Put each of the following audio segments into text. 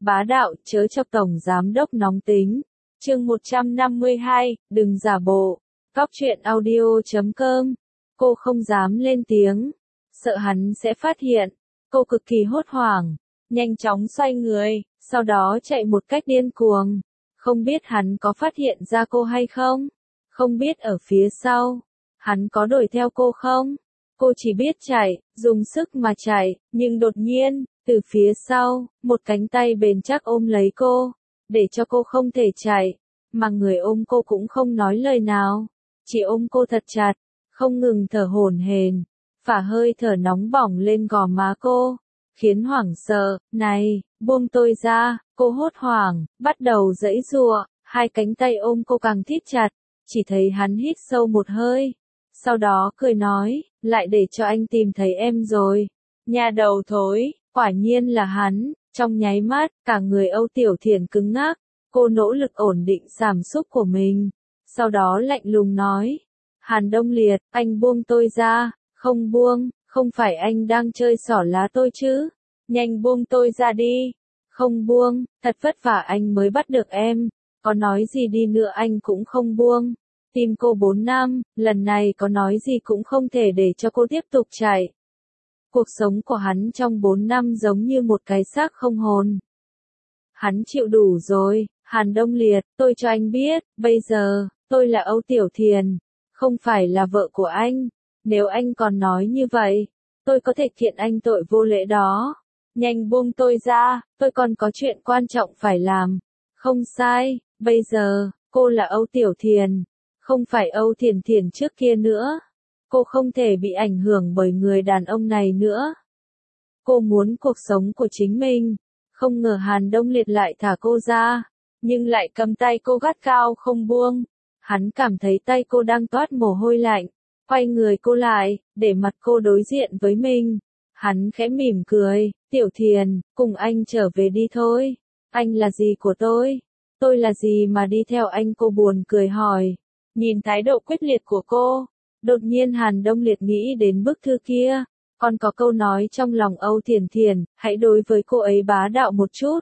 bá đạo, chớ chọc tổng giám đốc nóng tính. Chương 152, đừng giả bộ. Cóc truyện audio.com. Cô không dám lên tiếng, sợ hắn sẽ phát hiện. Cô cực kỳ hốt hoảng, nhanh chóng xoay người, sau đó chạy một cách điên cuồng. Không biết hắn có phát hiện ra cô hay không? Không biết ở phía sau, hắn có đuổi theo cô không? Cô chỉ biết chạy, dùng sức mà chạy, nhưng đột nhiên, từ phía sau, một cánh tay bền chắc ôm lấy cô, để cho cô không thể chạy, mà người ôm cô cũng không nói lời nào, chỉ ôm cô thật chặt, không ngừng thở hổn hển, phả hơi thở nóng bỏng lên gò má cô, khiến hoảng sợ. Này, buông tôi ra, cô hốt hoảng, bắt đầu giãy giụa, hai cánh tay ôm cô càng thít chặt, chỉ thấy hắn hít sâu một hơi, sau đó cười nói, lại để cho anh tìm thấy em rồi. Nhà đầu thối, quả nhiên là hắn. Trong nháy mắt, cả người Âu Tiểu Thiển cứng ngắc, cô nỗ lực ổn định cảm xúc của mình, sau đó lạnh lùng nói, Hàn Đông Liệt, anh buông tôi ra. Không buông, không phải anh đang chơi xỏ lá tôi chứ, nhanh buông tôi ra đi. Không buông, thật vất vả anh mới bắt được em, có nói gì đi nữa anh cũng không buông. Tìm cô 4 năm, lần này có nói gì cũng không thể để cho cô tiếp tục chạy. Cuộc sống của hắn trong 4 năm giống như một cái xác không hồn. Hắn chịu đủ rồi. Hàn Đông Liệt, tôi cho anh biết, bây giờ, tôi là Âu Tiểu Thiền, không phải là vợ của anh. Nếu anh còn nói như vậy, tôi có thể kiện anh tội vô lễ đó. Nhanh buông tôi ra, tôi còn có chuyện quan trọng phải làm. Không sai, bây giờ, cô là Âu Tiểu Thiền, không phải Âu Thiền Thiền trước kia nữa. Cô không thể bị ảnh hưởng bởi người đàn ông này nữa. Cô muốn cuộc sống của chính mình. Không ngờ Hàn Đông Liệt lại thả cô ra, nhưng lại cầm tay cô gắt gao không buông. Hắn cảm thấy tay cô đang toát mồ hôi lạnh, quay người cô lại, để mặt cô đối diện với mình. Hắn khẽ mỉm cười, Tiểu Thiền, cùng anh trở về đi thôi. Anh là gì của tôi là gì mà đi theo anh? Cô buồn cười hỏi. Nhìn thái độ quyết liệt của cô, đột nhiên Hàn Đông Liệt nghĩ đến bức thư kia, còn có câu nói trong lòng Âu Thiền Thiền, hãy đối với cô ấy bá đạo một chút.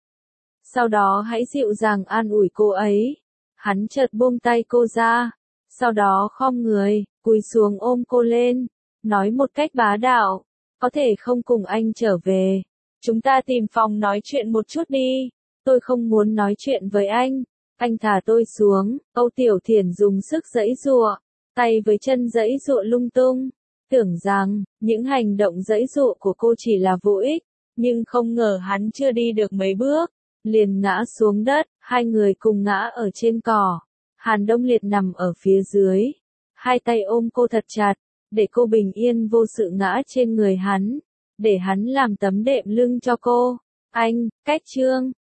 Sau đó hãy dịu dàng an ủi cô ấy. Hắn chợt buông tay cô ra, sau đó khom người, cúi xuống ôm cô lên, nói một cách bá đạo, có thể không cùng anh trở về, chúng ta tìm phòng nói chuyện một chút đi, tôi không muốn nói chuyện với anh thả tôi xuống. Âu Tiểu Thiển dùng sức giãy giụa, tay với chân giãy giụa lung tung, tưởng rằng, những hành động giãy giụa của cô chỉ là vô ích, nhưng không ngờ hắn chưa đi được mấy bước, liền ngã xuống đất, hai người cùng ngã ở trên cỏ. Hàn Đông Liệt nằm ở phía dưới, hai tay ôm cô thật chặt, để cô bình yên vô sự ngã trên người hắn, để hắn làm tấm đệm lưng cho cô. Anh, cách chương